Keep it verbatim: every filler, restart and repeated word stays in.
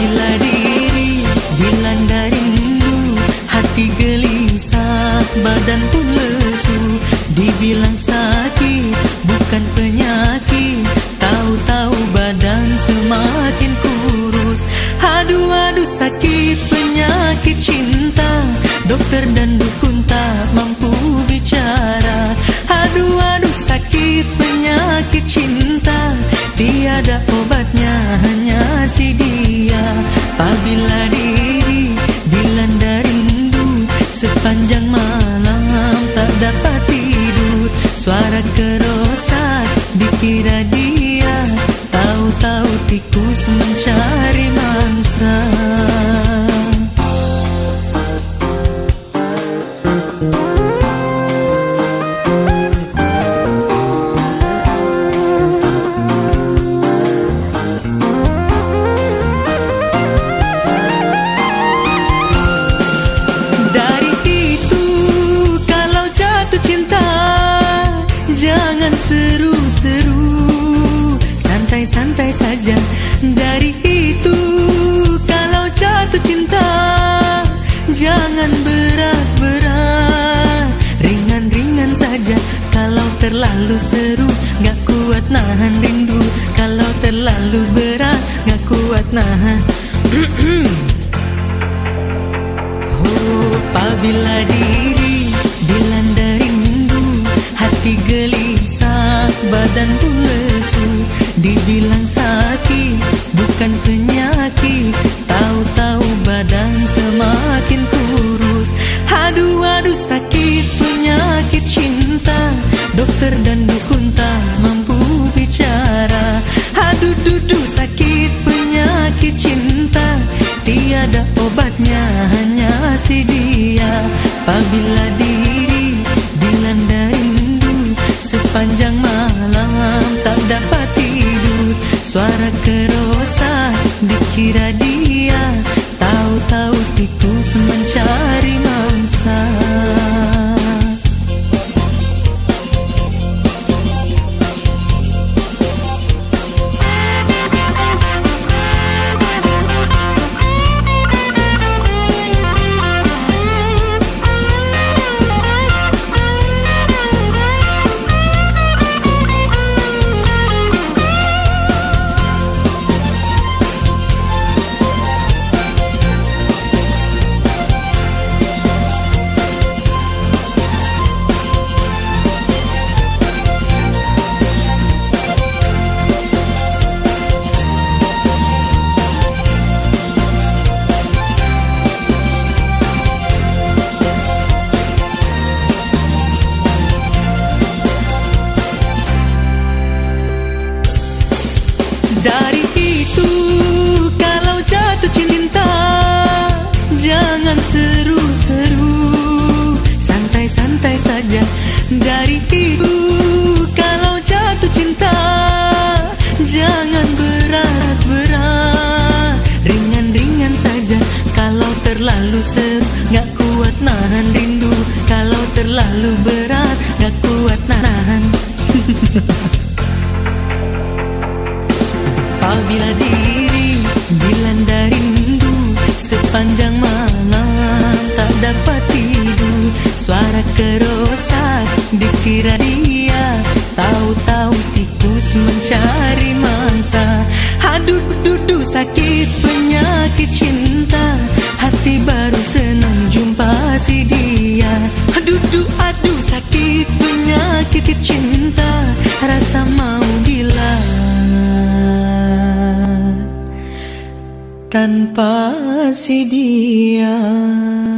Apabila diri dilanda rindu, hati gelisah, badan pun lesu. Dibilang sakit, bukan penyakit, tahu-tahu badan semakin kurus. Aduh, aduh sakit penyakit cinta, dokter dan dukun tak mampu bicara. Aduh, aduh sakit penyakit cinta, tiada obatnya hanya si dia. Apabila diri dilanda rindu, sepanjang malam tak dapat tidur. Suara kerosak dikira dia, tahu-tahu tikus mencari mangsa. Jangan seru-seru, santai-santai saja. Dari itu kalau jatuh cinta, jangan berat-berat, ringan-ringan saja. Kalau terlalu seru, gak kuat nahan rindu. Kalau terlalu berat, gak kuat nahan. Oh, apabila diri dilanda rindu, hati gelisah, badan pun lesu. Dibilang sakit, bukan penyakit, tahu-tahu badan semakin kurus. Aduh, aduh sakit penyakit cinta, dokter dan dukun tak mampu bicara. Aduh, dudu sakit penyakit cinta, tiada obatnya hanya si dia. Apabila diri dilanda rindu, sepanjang malam tak dapat tidur. Suara kerosak dikira dia, tahu-tahu tikus mencari mangsa. Dari itu kalau jatuh cinta, jangan seru-seru, santai-santai saja. Dari itu kalau jatuh cinta, jangan berat-berat, ringan-ringan saja. Kalau terlalu seru, gak kuat nahan rindu. Kalau terlalu berat, gak kuat nahan. Apabila diri dilanda rindu, sepanjang malam tak dapat tidur. Suara kerosak dikira dia, tahu-tahu tikus mencari mangsa. Aduh, dudu sakit penyakit cinta, hati baru senang jumpa si dia. Aduh, aduh, aduh sakit penyakit cinta, rasa mau gila tanpa si dia.